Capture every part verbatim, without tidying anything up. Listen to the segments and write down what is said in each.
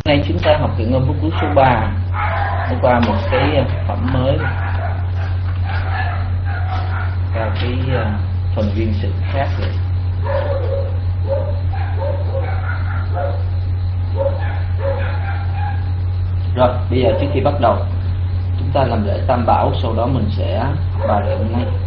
Hôm nay chúng ta học Tuyệt ngôn Pháp Cú số ba, qua một cái phẩm mới và cái phần viên sự khác rồi. Rồi, bây giờ trước khi bắt đầu, chúng ta làm lễ Tam Bảo, sau đó mình sẽ học bài ngày hôm nay.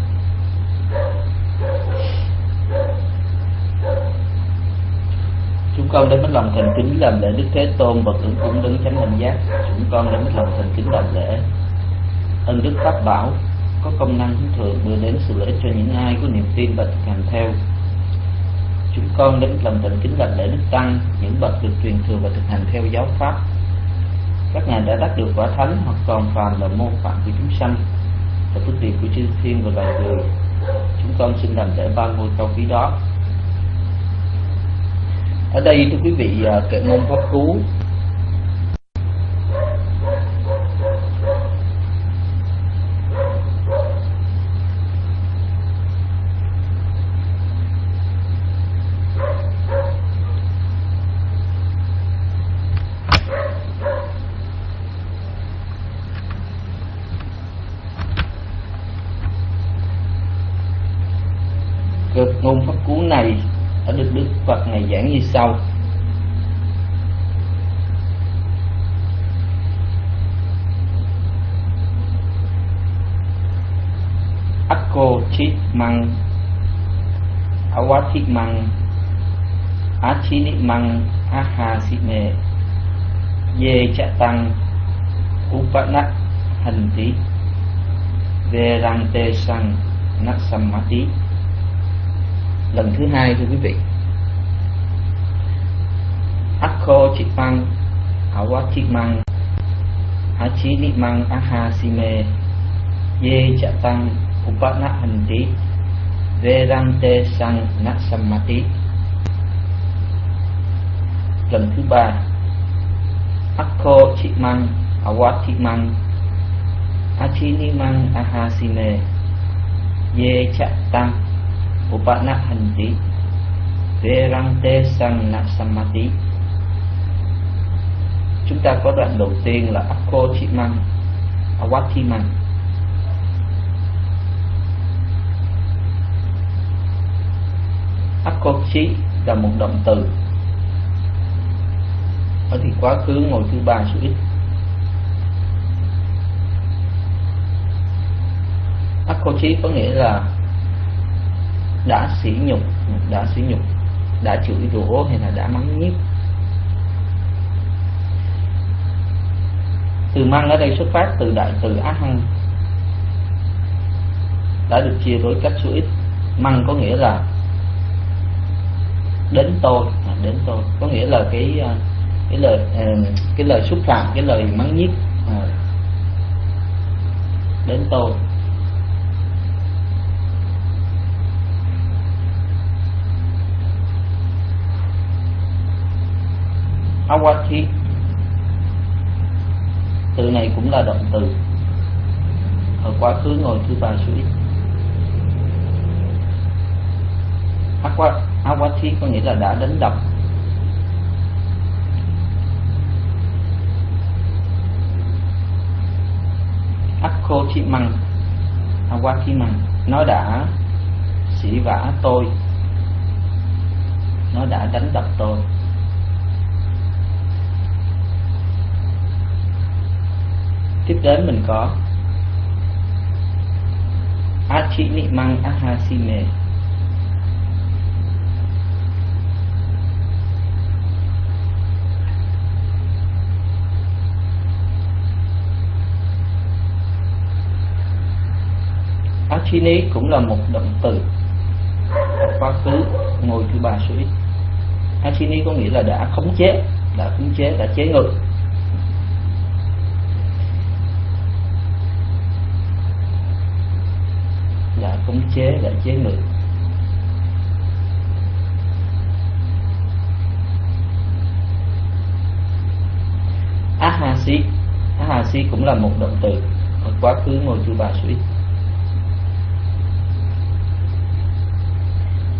Chúng con đến mất lòng thành kính làm lễ Đức Thế Tôn bậc ứng cúng đấng chánh đẳng giác. Chúng con đến mất lòng thành kính làm lễ ân đức Pháp Bảo có công năng hướng thượng đưa đến sự lợi ích cho những ai có niềm tin và thực hành theo. Chúng con đến lòng thành kính làm lễ Đức Tăng, những bậc được truyền thừa và thực hành theo giáo pháp. Các ngài đã đắc được quả thánh hoặc còn phàm là mô phạm của chúng sanh và phước điền của chư thiên và loài người. Chúng con xin làm lễ ba ngôi cao quý đó. Ở đây thưa quý vị, kệ ngôn Pháp Cú kệ ngôn Pháp Cú này ở Đức Đức Phật này giảng như sau: Akko chit mang awathik mang achini mang ahasime ye chatang upana hanti verante sang nasamati. Lần thứ hai thưa quý vị: Akko chit mang awathik mang achini mang ahasime ye chatang upana hanti verante sang nasamati. Lần thứ ba: Akko chit mang awathik mang achini mang ahasime ye chatang upana hanti verante sang nasamati. Chúng ta có đoạn đầu tiên là Akko chit mang awathik mang. Akko chí là một động từ ở thì quá khứ ngồi thứ ba số ít. Akko chí có nghĩa là đã sỉ nhục, đã sỉ nhục, đã chửi rủa hay là đã mắng nhiếc. Từ mang ở đây xuất phát từ đại từ á hăng, đã được chia với cách số ít. Mang có nghĩa là đến tôi, à, đến tôi có nghĩa là cái cái lời cái lời xúc phạm, cái lời mắng nhiếc, à, đến tôi. Awathi, từ này cũng là động từ ở quá khứ ngồi thứ ba số ít. Awathi có nghĩa là đã đánh đập. Akko chit mang awathi mang, nó đã sỉ vả tôi, nó đã đánh đập tôi. Tiếp đến mình có achini mang ahasime. Achini cũng là một động từ quá khứ ngôi thứ ba số ít. Achini có nghĩa là đã khống chế, đã khống chế, đã chế ngự. Đã khống chế, đã chế ngự. Ahasi, Ahasi cũng là một động từ ở quá khứ ngôi thứ ba số ít.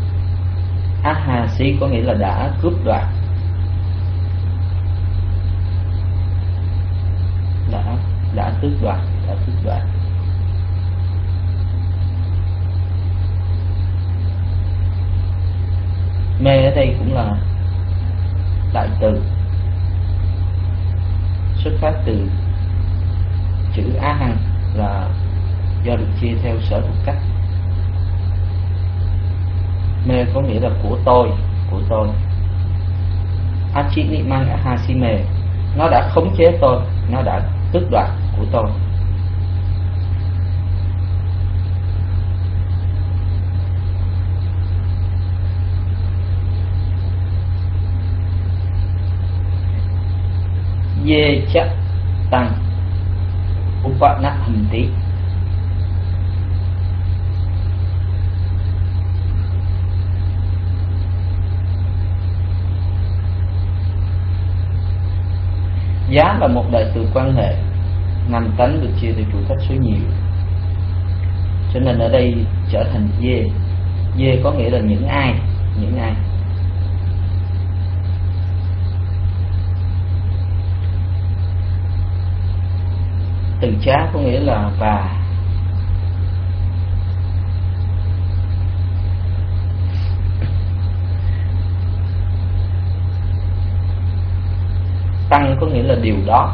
Ahasi có nghĩa là đã cướp đoạt. tước đoạt, đã tước đoạt. Mê ở đây cũng là đại từ, xuất phát từ chữ á hằng, là do được chia theo sở thuộc cách. Mê có nghĩa là của tôi, của tôi. Achi ni mang ahasi mê, nó đã khống chế tôi, nó đã tước đoạt của tôi. Ye chắc tăng upana hanti, giá là một đại từ quan hệ, năm tánh được chia theo chủ cách số nhiều, cho nên ở đây trở thành ye. Ye có nghĩa là những ai, những ai. Từ chá có nghĩa là và. Tăng có nghĩa là điều đó.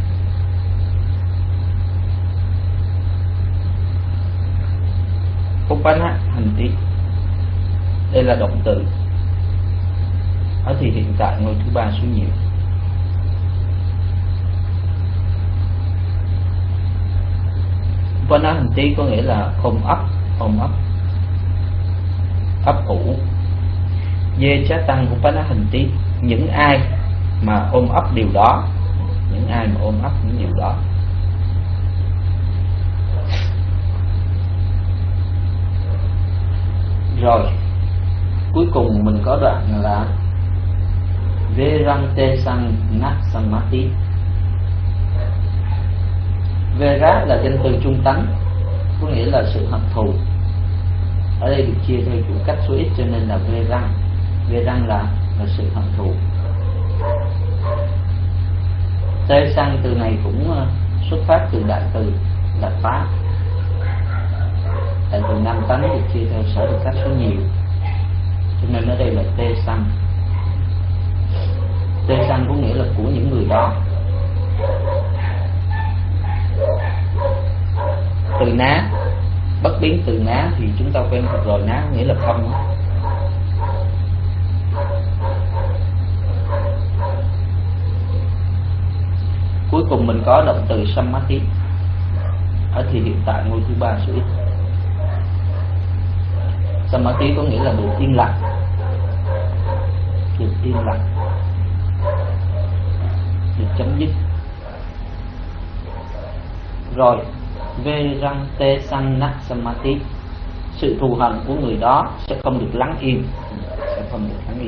Upana hanti, đây là động từ, ở thì hiện tại ngôi thứ ba số nhiều. Upana hanti có nghĩa là ôm ấp, ôm ấp, ấp ủ. Ye chá tăng upana hanti, những ai mà ôm ấp điều đó, những ai mà ôm ấp những điều đó. Rồi cuối cùng mình có đoạn là Verante sang nát samati. Vera là danh từ trung tánh, có nghĩa là sự hận thù. Ở đây được chia theo chủ cách số ít, cho nên là Verang. Verang là là sự hận thù. Tê sang từ này cũng xuất phát từ đại từ là phá. Đại từ năm tánh được chia theo sở thuộc cách số nhiều, cho nên ở đây là tê sang. Tê sang có nghĩa là của những người đó. Từ ná, bất biến từ ná thì chúng ta quen thuộc rồi, ná nghĩa là không. Cuối cùng mình có động từ sammati, ở thì hiện tại ngôi thứ ba số ít. Sammati có nghĩa là được yên lặng, được yên lặng, được chấm dứt. Rồi Verante sang nát sammati, sự thù hằn của người đó sẽ không được lắng yên, sẽ không được lắng yên.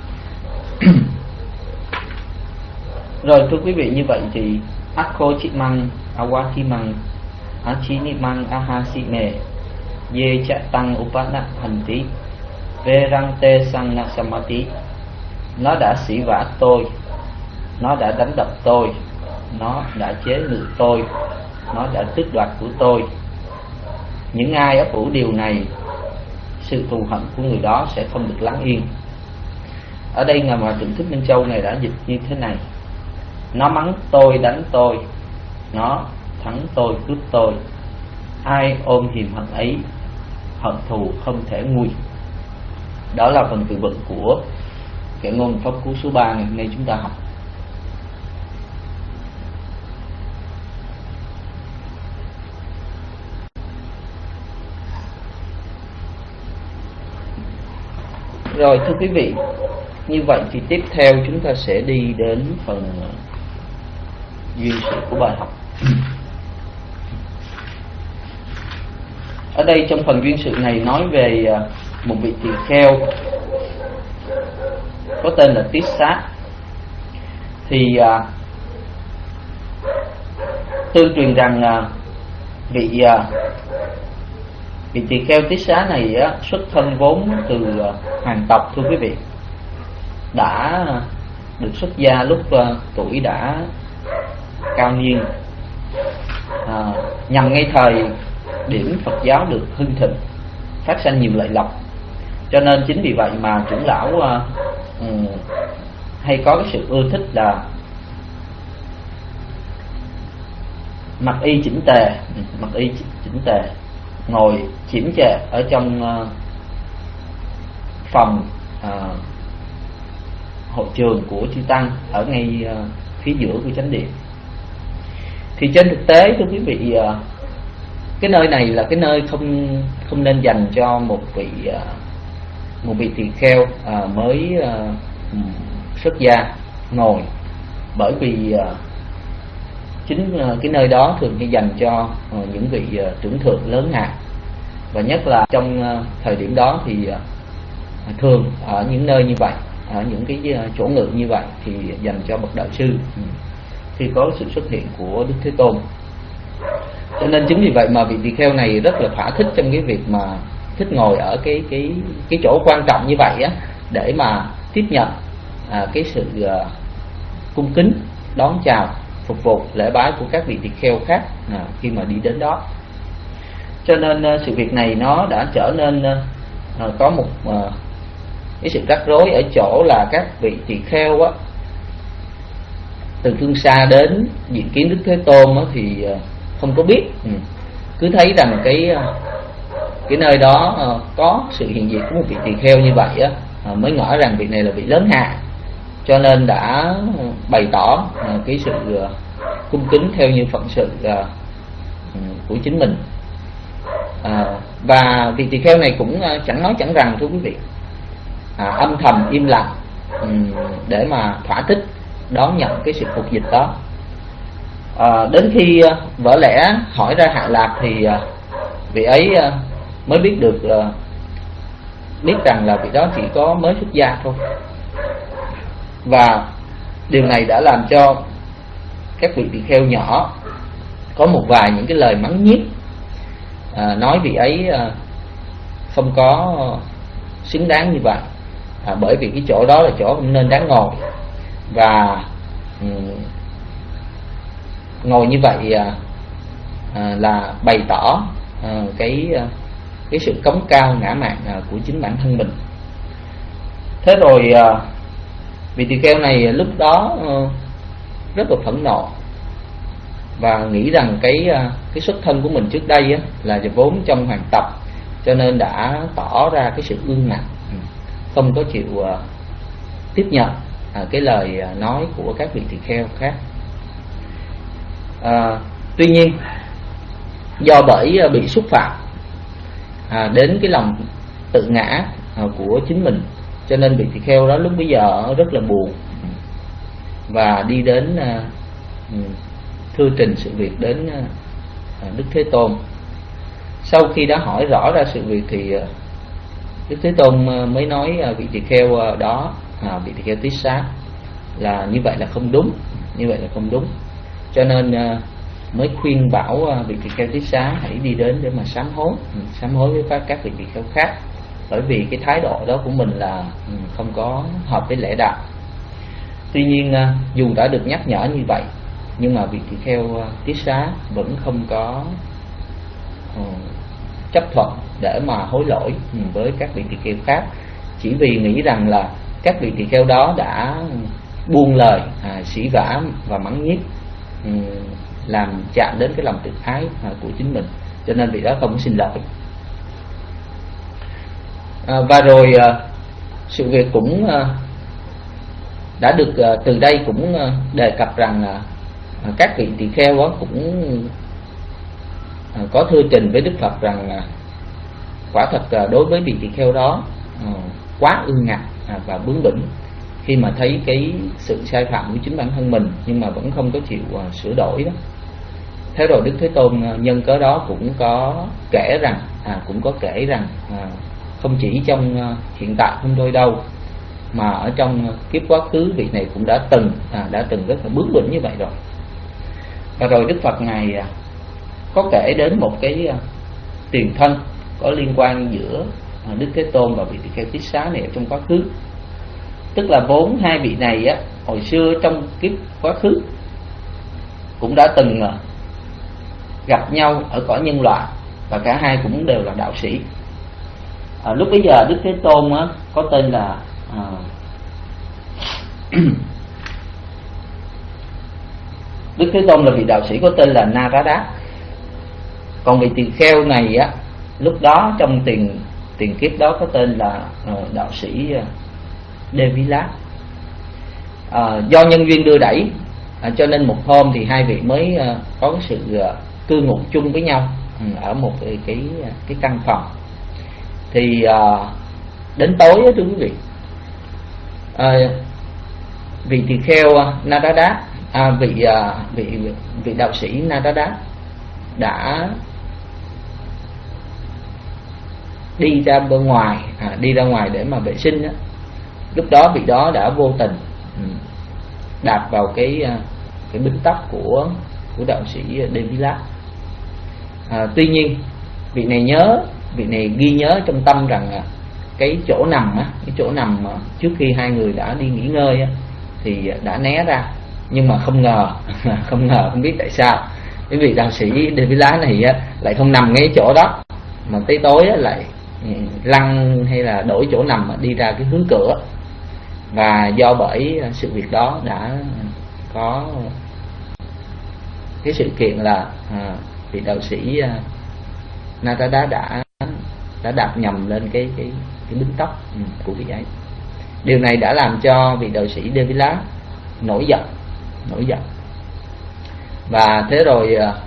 Rồi thưa quý vị, như vậy thì Akho Chimang Awatimang Achinimang Ahasime Ye Chatang Upana Hanti Verante sang Nasamati, nó đã sỉ vả tôi, nó đã đánh đập tôi, nó đã chế ngự tôi, nó đã tước đoạt của tôi. Những ai ấp ủ điều này, sự thù hận của người đó sẽ không được lắng yên. Ở đây Ngài Hòa Thượng Thích Minh Châu này đã dịch như thế này: nó mắng tôi, đánh tôi, nó thắng tôi, cướp tôi. Ai ôm hiềm hận ấy, hận thù không thể nguôi. Đó là phần từ vựng của cái ngôn pháp cú số ba ngày hôm nay chúng ta học. Rồi thưa quý vị, như vậy thì tiếp theo chúng ta sẽ đi đến phần duyên sự của bài học. Ở đây trong phần duyên sự này nói về một vị tỳ kheo có tên là Tiết Sát. Thì tương truyền rằng vị vị tỳ kheo Tiết Xá này xuất thân vốn từ hoàng tộc, thưa quý vị, đã được xuất gia lúc tuổi đã cao niên, à, nhằm ngay thời điểm Phật giáo được hưng thịnh, phát sanh nhiều lợi lộc. Cho nên chính vì vậy mà trưởng lão uh, um, hay có cái sự ưa thích là mặc y chỉnh tề, mặc y chỉnh tề, ngồi chỉnh chệ ở trong uh, phòng uh, hội trường của chư tăng ở ngay uh, phía giữa của chánh điện. Thì trên thực tế thưa quý vị, uh, cái nơi này là cái nơi không không nên dành cho một vị uh, một vị tỳ kheo uh, mới uh, xuất gia ngồi, bởi vì uh, chính uh, cái nơi đó thường chỉ dành cho uh, những vị uh, trưởng thượng lớn hạ, và nhất là trong uh, thời điểm đó thì uh, thường ở những nơi như vậy, ở những cái uh, chỗ ngự như vậy thì dành cho bậc đạo sư khi có sự xuất hiện của Đức Thế Tôn. Cho nên chính vì vậy mà vị tỳ kheo này rất là thỏa thích trong cái việc mà thích ngồi ở cái cái cái chỗ quan trọng như vậy á, để mà tiếp nhận à, cái sự uh, cung kính đón chào, phục vụ lễ bái của các vị tỳ kheo khác à, khi mà đi đến đó. Cho nên uh, sự việc này nó đã trở nên uh, có một uh, cái sự rắc rối ở chỗ là các vị tỳ kheo á, từ phương xa đến diện kiến Đức Thế Tôn á, thì uh, không có biết, ừ. cứ thấy rằng cái cái nơi đó uh, có sự hiện diện của một vị tỳ kheo như vậy á, uh, mới ngỡ rằng vị này là vị lớn hạ, cho nên đã bày tỏ uh, cái sự uh, cung kính theo như phận sự uh, của chính mình. Uh, và vị tỳ kheo này cũng uh, chẳng nói chẳng rằng thưa quý vị, uh, âm thầm im lặng um, để mà thỏa thích đón nhận cái sự phục dịch đó. À, đến khi uh, vỡ lẽ hỏi ra Hạ Lạc thì uh, vị ấy uh, mới biết được uh, biết rằng là vị đó chỉ có mới xuất gia thôi, và điều này đã làm cho các vị tỳ kheo nhỏ có một vài những cái lời mắng nhiếc, uh, nói vị ấy uh, không có xứng đáng như vậy, uh, bởi vì cái chỗ đó là chỗ không nên đáng ngồi, và um, ngồi như vậy à, à, là bày tỏ à, cái cái sự cống cao ngã mạn à, của chính bản thân mình. Thế rồi à, vị tỳ kheo này lúc đó à, rất là phẫn nộ và nghĩ rằng cái à, cái xuất thân của mình trước đây á, là vốn trong hoàng tộc, cho nên đã tỏ ra cái sự ương ngạnh, không có chịu à, tiếp nhận à, cái lời nói của các vị tỳ kheo khác. À, tuy nhiên do bởi bị xúc phạm à, đến cái lòng tự ngã à, của chính mình, cho nên vị tỳ kheo đó lúc bấy giờ rất là buồn và đi đến à, thưa trình sự việc đến à, Đức Thế Tôn. Sau khi đã hỏi rõ ra sự việc thì à, Đức Thế Tôn mới nói à, vị tỳ kheo đó, à, vị tỳ kheo Tiết Xá, là như vậy là không đúng, như vậy là không đúng. Cho nên uh, mới khuyên bảo uh, vị tỳ kheo Tiết Xá hãy đi đến để mà sám hối, ừ, sám hối với các, các vị tỳ kheo khác, bởi vì cái thái độ đó của mình là um, không có hợp với lễ đạo. Tuy nhiên uh, dù đã được nhắc nhở như vậy, nhưng mà vị tỳ kheo uh, Tiết Xá vẫn không có uh, chấp thuận để mà hối lỗi um, với các vị tỳ kheo khác, chỉ vì nghĩ rằng là các vị tỳ kheo đó đã buông lời à, sỉ vả và mắng nhiếc, làm chạm đến cái lòng tự ái của chính mình, cho nên vị đó không có xin lỗi. À, và rồi à, sự việc cũng à, đã được à, từ đây cũng à, đề cập rằng à, các vị tỳ kheo đó cũng à, có thưa trình với Đức Phật rằng à, quả thật à, đối với vị tỳ kheo đó à, quá ương ngạnh à, và bướng bỉnh khi mà thấy cái sự sai phạm của chính bản thân mình, nhưng mà vẫn không có chịu uh, sửa đổi đó. Thế rồi Đức Thế Tôn uh, nhân cớ đó cũng có kể rằng à, cũng có kể rằng à, không chỉ trong uh, hiện tại không thôi đâu, mà ở trong uh, kiếp quá khứ vị này cũng đã từng à, đã từng rất là bướng bỉnh như vậy rồi. Và rồi Đức Phật ngài uh, có kể đến một cái uh, tiền thân có liên quan giữa uh, Đức Thế Tôn và vị tỳ kheo Tiết Xá này ở trong quá khứ. Tức là vốn hai vị này á, hồi xưa trong kiếp quá khứ cũng đã từng gặp nhau ở cõi nhân loại, và cả hai cũng đều là đạo sĩ. À, lúc bấy giờ Đức Thế Tôn á, có tên là à, Đức Thế Tôn là vị đạo sĩ có tên là Narada. Còn vị tỳ kheo này á, lúc đó trong tiền tiền kiếp đó có tên là uh, đạo sĩ uh, Devila. À, do nhân duyên đưa đẩy, à, cho nên một hôm thì hai vị mới uh, có cái sự uh, cư ngụ chung với nhau um, ở một cái cái, cái căn phòng. Thì uh, đến tối đó, thưa quý vị, uh, vị tỳ kheo uh, Narada, à, vị, uh, vị vị đạo sĩ Narada đã đi ra bên ngoài, à, đi ra ngoài để mà vệ sinh đó. Lúc đó vị đó đã vô tình đạp vào cái cái bím tóc của của đạo sĩ Devila. À, tuy nhiên vị này nhớ, vị này ghi nhớ trong tâm rằng cái chỗ nằm á, cái chỗ nằm trước khi hai người đã đi nghỉ ngơi á, thì đã né ra, nhưng mà không ngờ không ngờ không biết tại sao cái vị đạo sĩ Devila này á, lại không nằm ngay chỗ đó, mà tới tối á, lại lăn hay là đổi chỗ nằm đi ra cái hướng cửa. Và do bởi sự việc đó đã có cái sự kiện là à, vị đạo sĩ à, Narada đã đã đạp nhầm lên cái cái cái bím tóc của vị ấy. Điều này đã làm cho vị đạo sĩ Devila nổi giận, nổi giận. Và thế rồi à,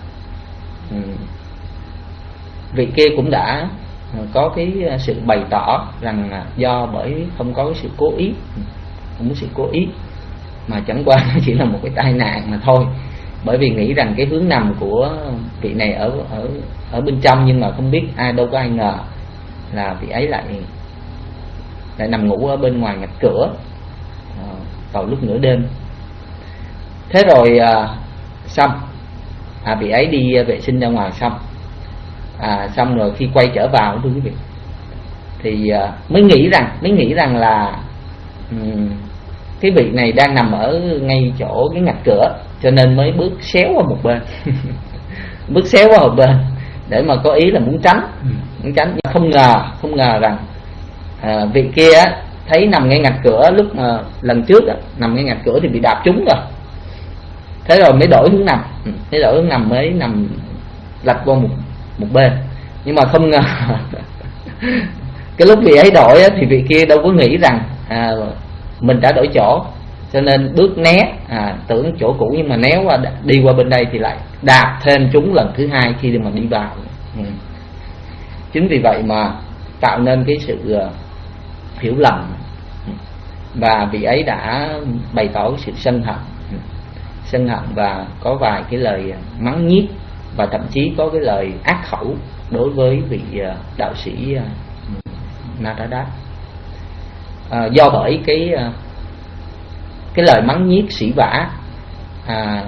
vị kia cũng đã có cái sự bày tỏ rằng do bởi không có cái sự cố ý, không có sự cố ý, mà chẳng qua chỉ là một cái tai nạn mà thôi. Bởi vì nghĩ rằng cái hướng nằm của vị này ở ở ở bên trong, nhưng mà không biết ai, đâu có ai ngờ là vị ấy lại lại nằm ngủ ở bên ngoài ngạch cửa vào lúc nửa đêm. Thế rồi à, xong à, vị ấy đi vệ sinh ra ngoài xong, à, xong rồi khi quay trở vào, thưa quý vị, thì à, mới nghĩ rằng mới nghĩ rằng là um, cái vị này đang nằm ở ngay chỗ cái ngạch cửa, cho nên mới bước xéo qua một bên bước xéo qua một bên để mà có ý là muốn tránh, muốn tránh. Nhưng không ngờ không ngờ rằng à, vị kia thấy nằm ngay ngạch cửa lúc mà lần trước đó, nằm ngay ngạch cửa thì bị đạp trúng rồi. Thế rồi mới đổi hướng nằm, mới đổi hướng nằm mới nằm lệch qua một một bên. Nhưng mà không ngờ cái lúc vị ấy đổi thì vị kia đâu có nghĩ rằng à, mình đã đổi chỗ, cho nên bước né, à, tưởng chỗ cũ nhưng mà né qua, đi qua bên đây thì lại đạp thêm trúng lần thứ hai khi mà đi vào. Ừ. Chính vì vậy mà tạo nên cái sự uh, hiểu lầm, và vị ấy đã bày tỏ cái sự sân hận, sân hận và có vài cái lời mắng nhiếc, và thậm chí có cái lời ác khẩu đối với vị uh, đạo sĩ uh, Narada. À, do bởi cái uh, cái lời mắng nhiếc sỉ vả à,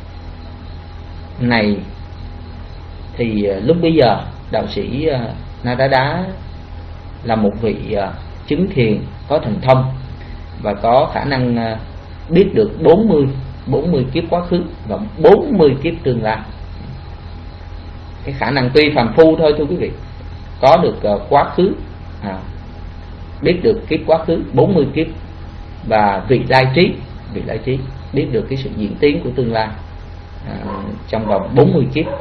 này thì uh, lúc bấy giờ đạo sĩ uh, Narada là một vị uh, chứng thiền có thần thông và có khả năng uh, biết được bốn mươi kiếp quá khứ và bốn mươi kiếp tương lai. Cái khả năng tuy phàm phu thôi, thưa quý vị, có được uh, quá khứ, à, biết được kiếp quá khứ bốn mươi kiếp, và vị lai trí, vị lai trí biết được cái sự diễn tiến của tương lai à, trong vòng bốn mươi kiếp.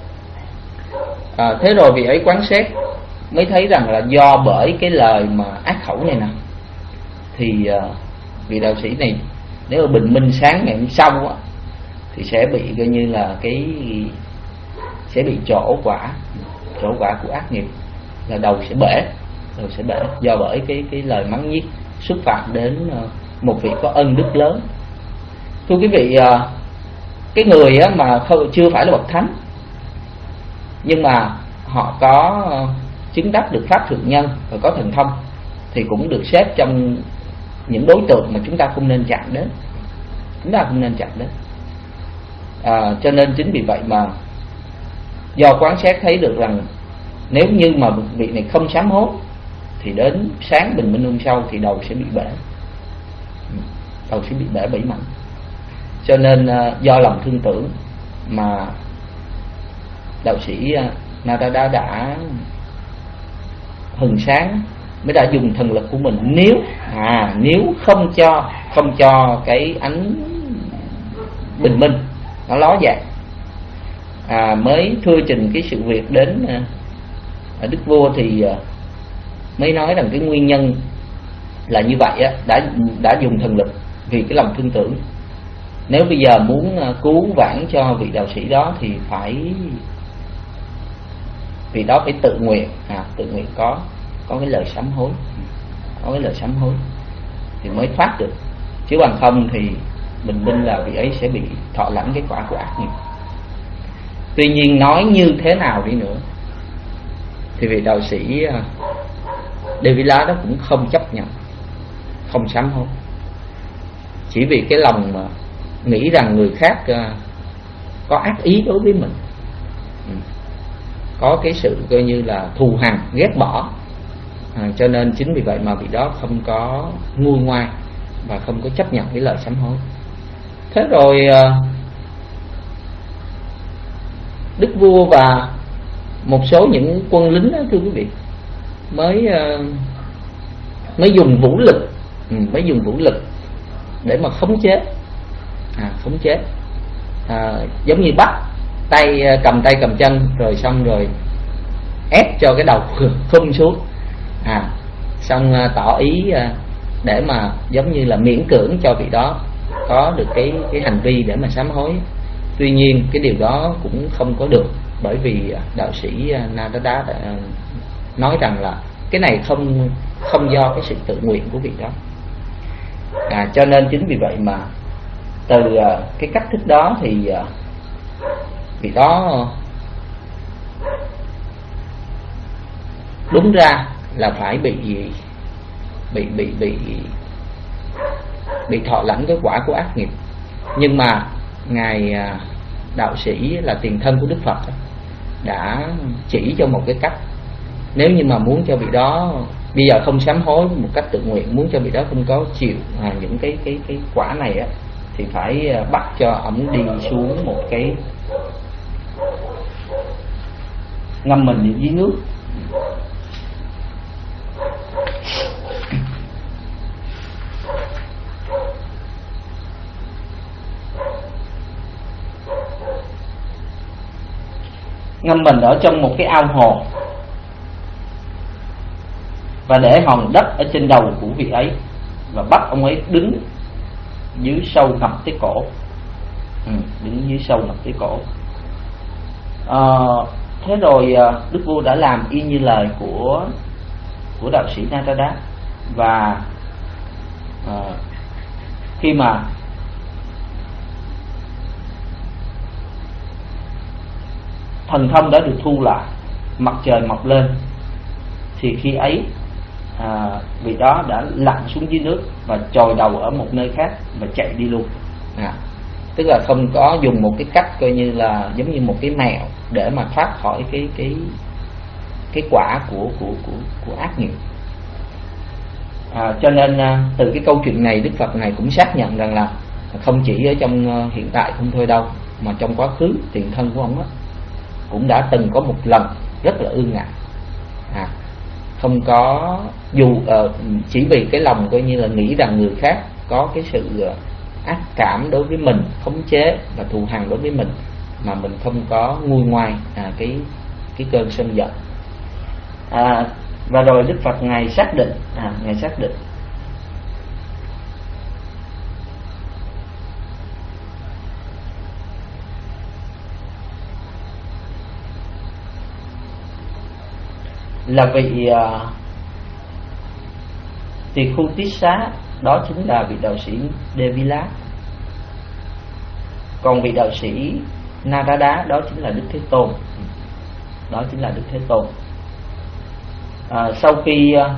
À, thế rồi vị ấy quán xét mới thấy rằng là do bởi cái lời mà ác khẩu này nè, thì uh, vị đạo sĩ này nếu mà bình minh sáng ngày hôm sau á, thì sẽ bị coi như là cái sẽ bị trổ quả, trổ quả của ác nghiệp, là đầu sẽ bể, đầu sẽ bể do bởi cái cái lời mắng nhiếc xúc phạm đến uh, một vị có ân đức lớn. Thưa quý vị, uh, cái người á, mà không, chưa phải là bậc thánh, nhưng mà họ có uh, chứng đắc được pháp thượng nhân và có thần thông, thì cũng được xếp trong những đối tượng mà chúng ta không nên chạm đến, chúng ta không nên chạm đến. À, cho nên chính vì vậy mà do quán xét thấy được rằng nếu như mà vị này không sám hối thì đến sáng bình minh hôm sau thì đầu sẽ bị bể, đầu sẽ bị bể bảy mảnh. Cho nên uh, do lòng thương tưởng mà đạo sĩ Narada đã hừng sáng, mới đã dùng thần lực của mình. Nếu à nếu không cho không cho cái ánh bình minh nó ló dạng, à, mới thưa trình cái sự việc đến à, đức vua, thì à, mới nói rằng cái nguyên nhân là như vậy á, đã đã dùng thần lực vì cái lòng thương tưởng. Nếu bây giờ muốn à, cứu vãn cho vị đạo sĩ đó thì phải vì đó phải tự nguyện, à, tự nguyện có có cái lời sám hối, có cái lời sám hối thì mới thoát được, chứ bằng không thì bình minh là vị ấy sẽ bị thọ lãnh cái quả của ác nghiệp. Tuy nhiên nói như thế nào đi nữa thì vị đạo sĩ Devila đó cũng không chấp nhận, không sám hối, chỉ vì cái lòng mà nghĩ rằng người khác có ác ý đối với mình, có cái sự coi như là thù hằn, ghét bỏ, à, cho nên chính vì vậy mà vị đó không có nguôi ngoai và không có chấp nhận cái lời sám hối. Thế rồi đức vua và một số những quân lính đó, thưa quý vị, mới mới dùng vũ lực, mới dùng vũ lực để mà khống chế, à, khống chế, à, giống như bắt tay, cầm tay cầm chân, rồi xong rồi ép cho cái đầu khum xuống, à, xong tỏ ý để mà giống như là miễn cưỡng cho vị đó có được cái cái hành vi để mà sám hối. Tuy nhiên cái điều đó cũng không có được, bởi vì đạo sĩ Narada đã nói rằng là cái này không không do cái sự tự nguyện của vị đó, à, cho nên chính vì vậy mà từ cái cách thức đó thì vị đó đúng ra là phải bị bị bị bị bị thọ lãnh cái quả của ác nghiệp. Nhưng mà ngài đạo sĩ là tiền thân của Đức Phật đã chỉ cho một cái cách, nếu như mà muốn cho vị đó bây giờ không sám hối một cách tự nguyện, muốn cho vị đó không có chịu à, những cái cái cái quả này á, thì phải bắt cho ổng đi xuống một cái ngâm mình dưới nước. Ngâm mình ở trong một cái ao hồ, và để hòn đất ở trên đầu của vị ấy, và bắt ông ấy đứng dưới sâu ngập tới cổ, ừ, đứng dưới sâu ngập tới cổ. À, thế rồi đức vua đã làm y như lời của của đạo sĩ Narada, và à, khi mà thần thông đã được thu lại, mặt trời mọc lên, thì khi ấy à, vị đó đã lặn xuống dưới nước và chồi đầu ở một nơi khác và chạy đi luôn, à, tức là không có dùng một cái cách coi như là giống như một cái mẹo để mà thoát khỏi cái cái cái quả của của của của ác nghiệp. À, cho nên à, từ cái câu chuyện này Đức Phật này cũng xác nhận rằng là không chỉ ở trong hiện tại không thôi đâu, mà trong quá khứ tiền thân của ông đó cũng đã từng có một lần rất là ương ngạnh, à, không có dù uh, chỉ vì cái lòng coi như là nghĩ rằng người khác có cái sự uh, ác cảm đối với mình, khống chế và thù hằn đối với mình, mà mình không có nguôi ngoai à, cái cái cơn sân giận. À, và rồi Đức Phật ngài xác định, à, ngài xác định là vị uh, tỳ khu tiết xá đó chính là vị đạo sĩ Devila, còn vị đạo sĩ Narada đó chính là Đức Thế Tôn, đó chính là Đức Thế Tôn. À, sau khi uh,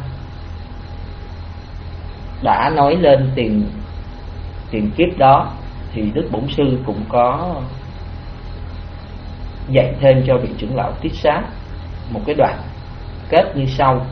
đã nói lên tiền tiền kiếp đó, thì Đức Bổn Sư cũng có dạy thêm cho vị trưởng lão Tiết Xá một cái đoạn kết như sau: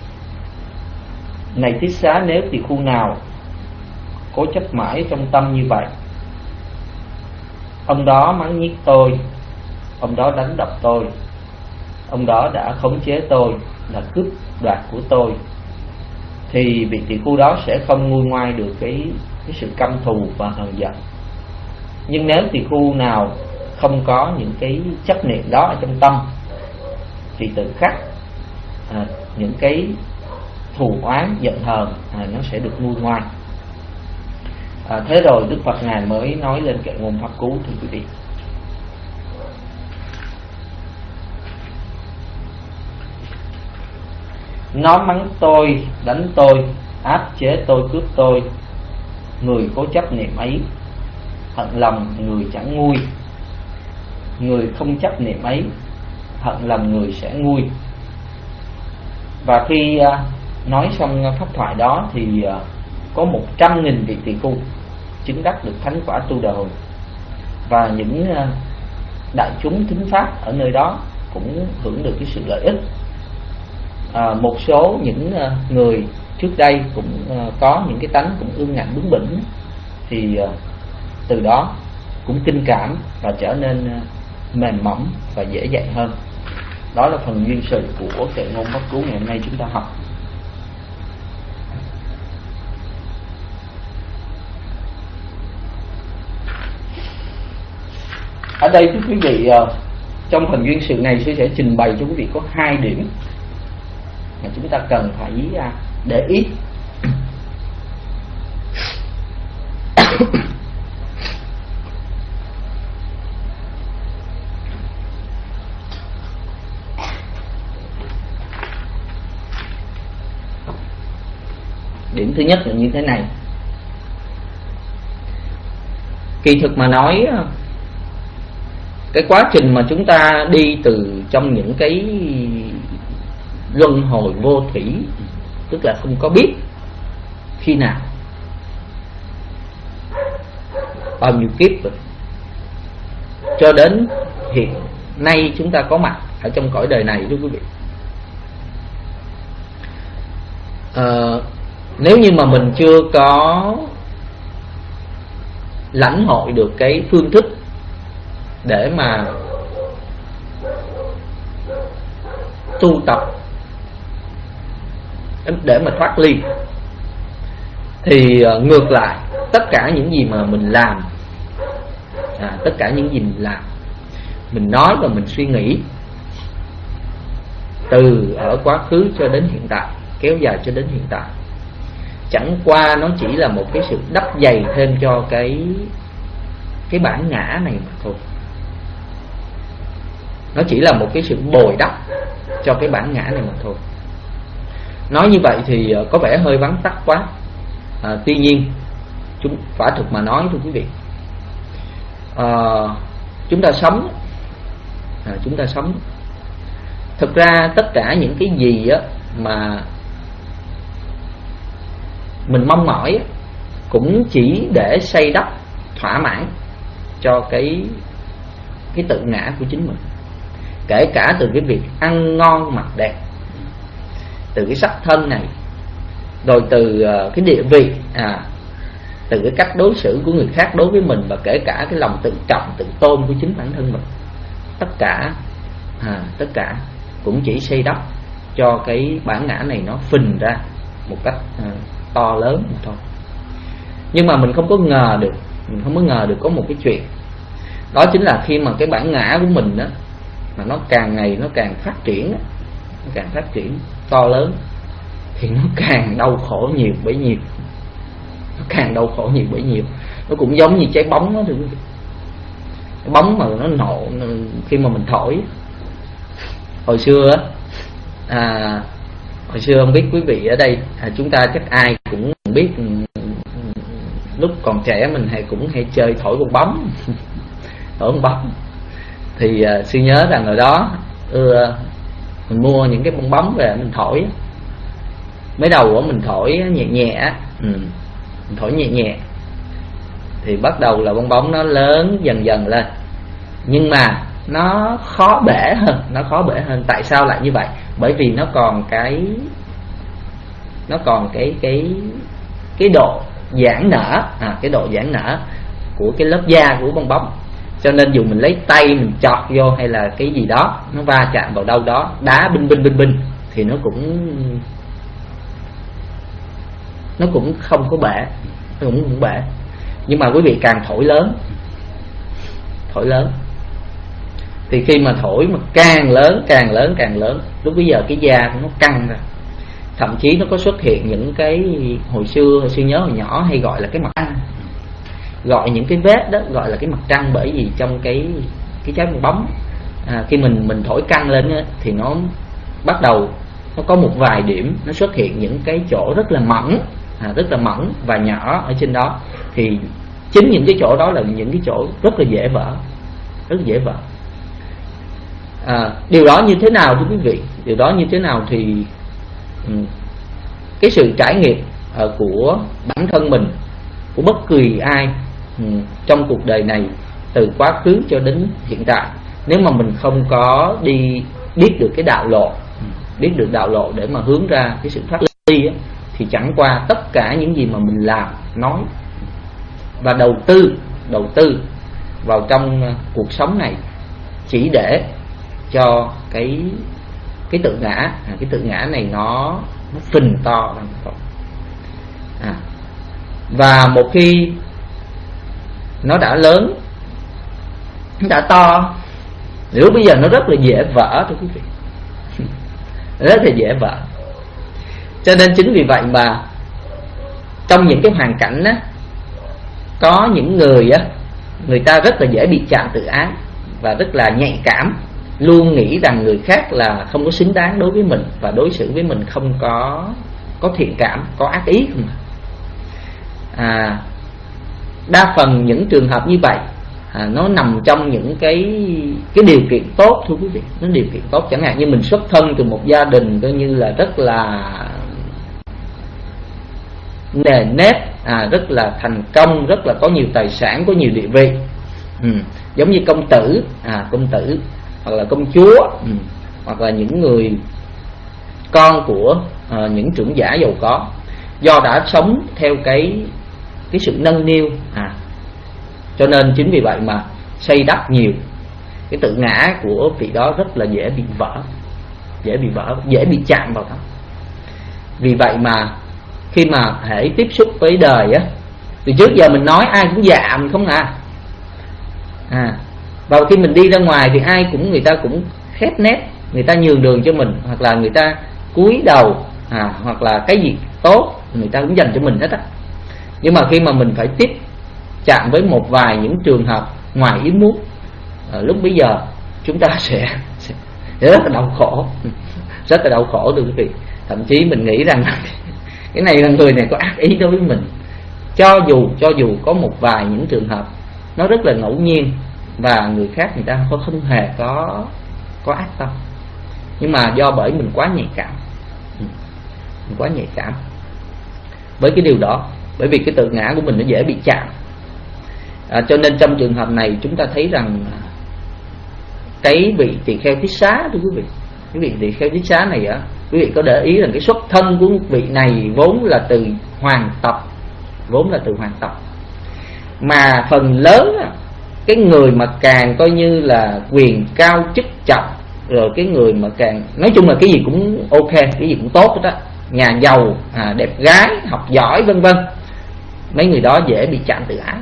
này Tiết Xá, nếu tỳ khu nào cố chấp mãi trong tâm như vậy, ông đó mắng nhiếc tôi, ông đó đánh đập tôi, ông đó đã khống chế tôi, là cướp đoạt của tôi, thì vị tỳ khu đó sẽ không nguôi ngoai được cái, cái sự căm thù và hờn giận. Nhưng nếu tỳ khu nào không có những cái chấp niệm đó ở trong tâm thì tự khắc à, những cái thù oán giận hờn à, nó sẽ được nguôi ngoai. à, Thế rồi Đức Phật Ngài mới nói lên kệ ngôn pháp cú, thưa quý vị. Nó mắng tôi, đánh tôi, áp chế tôi, cướp tôi, người cố chấp niệm ấy, hận lòng người chẳng nguôi. Người không chấp niệm ấy, hận lòng người sẽ nguôi. Và khi uh, nói xong pháp thoại đó thì uh, có một trăm nghìn vị tỳ khu chứng đắc được thánh quả tu đà hồi. Và những uh, đại chúng thính pháp ở nơi đó cũng hưởng được cái sự lợi ích. À, một số những uh, người trước đây cũng uh, có những cái tánh cũng ương ngạnh bướng bỉnh, thì uh, từ đó cũng kinh cảm và trở nên uh, mềm mỏng và dễ dạy hơn. Đó là phần duyên sự của kệ ngôn pháp cú ngày hôm nay chúng ta học. Ở đây thưa quý vị, uh, trong phần duyên sự này sư sẽ trình bày cho quý vị có hai điểm mà chúng ta cần phải để ý. Điểm thứ nhất là như thế này. Kỳ thực mà nói, cái quá trình mà chúng ta đi từ trong những cái luân hồi vô thủy, tức là không có biết khi nào, bao nhiêu kiếp rồi, cho đến hiện nay chúng ta có mặt ở trong cõi đời này, thưa quý vị. à, Nếu như mà mình chưa có lãnh hội được cái phương thức để mà tu tập, để mà thoát ly, thì ngược lại tất cả những gì mà mình làm, à, tất cả những gì mình làm, mình nói và mình suy nghĩ, từ ở quá khứ cho đến hiện tại, kéo dài cho đến hiện tại, chẳng qua nó chỉ là một cái sự đắp dày thêm cho cái cái bản ngã này mà thôi. Nó chỉ là một cái sự bồi đắp cho cái bản ngã này mà thôi. Nói như vậy thì có vẻ hơi vắn tắt quá. à, Tuy nhiên chúng quả thực mà nói, thưa quý vị, à, chúng ta sống à, chúng ta sống thực ra tất cả những cái gì á mà mình mong mỏi cũng chỉ để xây đắp thỏa mãn cho cái cái tự ngã của chính mình. Kể cả từ cái việc ăn ngon mặc đẹp, từ cái sắc thân này, rồi từ cái địa vị, à, từ cái cách đối xử của người khác đối với mình, và kể cả cái lòng tự trọng, tự tôn của chính bản thân mình. Tất cả à, tất cả cũng chỉ xây đắp cho cái bản ngã này nó phình ra một cách à, to lớn mà thôi. Nhưng mà mình không có ngờ được, mình không có ngờ được có một cái chuyện, đó chính là khi mà cái bản ngã của mình đó, mà nó càng ngày nó càng phát triển, nó càng phát triển to lớn, thì nó càng đau khổ nhiều bấy nhiêu. Nó càng đau khổ nhiều bấy nhiêu. Nó cũng giống như trái bóng đó, thưa quý vị. Cái bóng mà nó nổ khi mà mình thổi. Hồi xưa à, hồi xưa không biết quý vị ở đây, à, chúng ta chắc ai cũng biết, lúc còn trẻ mình hay cũng hay chơi thổi bong bóng. Thổi bong bóng thì uh, sư nhớ rằng ở đó uh, mình mua những cái bong bóng về mình thổi. Mới đầu đó mình thổi nhẹ nhẹ, ừ, mình thổi nhẹ nhẹ thì bắt đầu là bong bóng nó lớn dần dần lên, nhưng mà nó khó bể hơn. Nó khó bể hơn. Tại sao lại như vậy? Bởi vì nó còn cái nó còn cái cái cái độ giãn nở, à, cái độ giãn nở của cái lớp da của bong bóng, Cho nên dù mình lấy tay mình chọt vô hay là cái gì đó, nó va chạm vào đâu đó, đá binh binh binh binh, thì nó cũng nó cũng không có bể, nó cũng không bể. Nhưng mà quý vị càng thổi lớn, thổi lớn, thì khi mà thổi mà càng lớn càng lớn càng lớn, lúc bây giờ cái da của nó căng ra, thậm chí nó có xuất hiện những cái hồi xưa hồi xưa nhớ hồi nhỏ hay gọi là cái mặt trăng, gọi những cái vết đó gọi là cái mặt trăng, bởi vì trong cái cái trái bong bóng, à, khi mình mình thổi căng lên á, thì nó bắt đầu nó có một vài điểm nó xuất hiện những cái chỗ rất là mỏng, à, rất là mỏng và nhỏ ở trên đó, thì chính những cái chỗ đó là những cái chỗ rất là dễ vỡ, rất là dễ vỡ. À, điều đó như thế nào thưa quý vị? Điều đó như thế nào thì um, cái sự trải nghiệm uh, của bản thân mình, của bất kỳ ai um, trong cuộc đời này, từ quá khứ cho đến hiện tại, nếu mà mình không có đi biết được cái đạo lộ, biết được đạo lộ để mà hướng ra cái sự thoát ly á, thì chẳng qua tất cả những gì mà mình làm, nói và đầu tư đầu tư vào trong uh, cuộc sống này chỉ để cho cái cái tự ngã, à, cái tự ngã này nó nó phình to ra thôi. À, và một khi nó đã lớn, nó đã to, lúc bây giờ nó rất là dễ vỡ thưa quý vị, rất là dễ vỡ. Cho nên chính vì vậy mà trong những cái hoàn cảnh á, có những người á, người ta rất là dễ bị chạm tự ái và rất là nhạy cảm, luôn nghĩ rằng người khác là không có xứng đáng đối với mình và đối xử với mình không có có thiện cảm, có ác ý không. À, đa phần những trường hợp như vậy, à, nó nằm trong những cái cái điều kiện tốt thưa quý vị, nó điều kiện tốt. Chẳng hạn như mình xuất thân từ một gia đình coi như là rất là nề nếp, à, rất là thành công, rất là có nhiều tài sản, có nhiều địa vị, ừ, giống như công tử, à, công tử hoặc là công chúa, ừ, hoặc là những người con của uh, những trưởng giả giàu có, do đã sống theo cái cái sự nâng niu, à, cho nên chính vì vậy mà xây đắp nhiều, cái tự ngã của vị đó rất là dễ bị vỡ, dễ bị vỡ, dễ bị chạm vào đó. Vì vậy mà khi mà hễ tiếp xúc với đời á, từ trước giờ mình nói ai cũng dạ mình không à, à và khi mình đi ra ngoài thì ai cũng, người ta cũng khép nép, người ta nhường đường cho mình, hoặc là người ta cúi đầu, à, hoặc là cái gì tốt người ta cũng dành cho mình hết á. Nhưng mà khi mà mình phải tiếp chạm với một vài những trường hợp ngoài ý muốn, à, lúc bây giờ chúng ta sẽ, sẽ rất là đau khổ, rất là đau khổ thưa quý vị. Thậm chí mình nghĩ rằng cái này là người này có ác ý đối với mình, cho dù cho dù có một vài những trường hợp nó rất là ngẫu nhiên và người khác người ta không hề có có ác tâm, nhưng mà do bởi mình quá nhạy cảm, mình quá nhạy cảm với cái điều đó, bởi vì cái tự ngã của mình nó dễ bị chạm, à, cho nên trong trường hợp này chúng ta thấy rằng cái vị tỳ kheo Thích Xá thưa quý vị, cái vị tỳ kheo Thích Xá này á, quý vị có để ý rằng cái xuất thân của vị này vốn là từ hoàng tộc, vốn là từ hoàng tộc, mà phần lớn cái người mà càng coi như là quyền cao chức trọng, rồi cái người mà càng nói chung là cái gì cũng ok, cái gì cũng tốt hết đó, nhà giàu, à, đẹp gái, học giỏi vân vân, mấy người đó dễ bị chạm tự ái.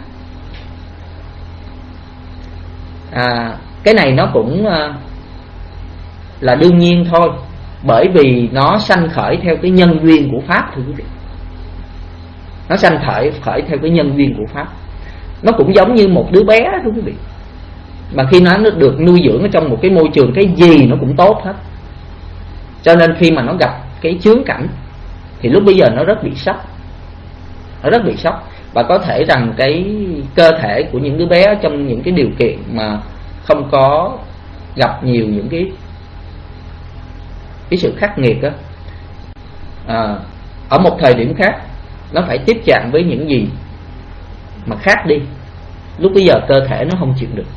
À, cái này nó cũng à, là đương nhiên thôi, bởi vì nó sanh khởi theo cái nhân duyên của pháp thưa quý vị, nó sanh khởi khởi theo cái nhân duyên của pháp. Nó cũng giống như một đứa bé thưa quý vị, mà khi nó được nuôi dưỡng ở trong một cái môi trường cái gì nó cũng tốt hết, cho nên khi mà nó gặp cái chướng cảnh thì lúc bây giờ nó rất bị sốc, nó rất bị sốc. Và có thể rằng cái cơ thể của những đứa bé trong những cái điều kiện mà không có gặp nhiều những cái cái sự khắc nghiệt đó, à, ở một thời điểm khác nó phải tiếp chạm với những gì mà khác đi, lúc bây giờ cơ thể nó không chịu được.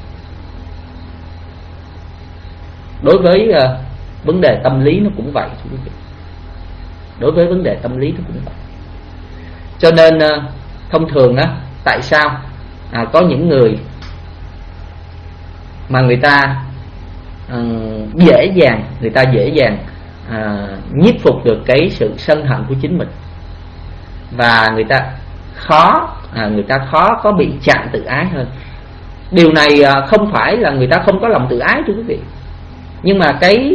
Đối với uh, vấn đề tâm lý nó cũng vậy, đối với vấn đề tâm lý nó cũng vậy. Cho nên, uh, thông thường á, tại sao à, có những người mà người ta uh, dễ dàng người ta dễ dàng uh, nhiếp phục được cái sự sân hận của chính mình, và người ta khó à, người ta khó có bị chạm tự ái hơn. Điều này uh, không phải là người ta không có lòng tự ái thưa quý vị, nhưng mà cái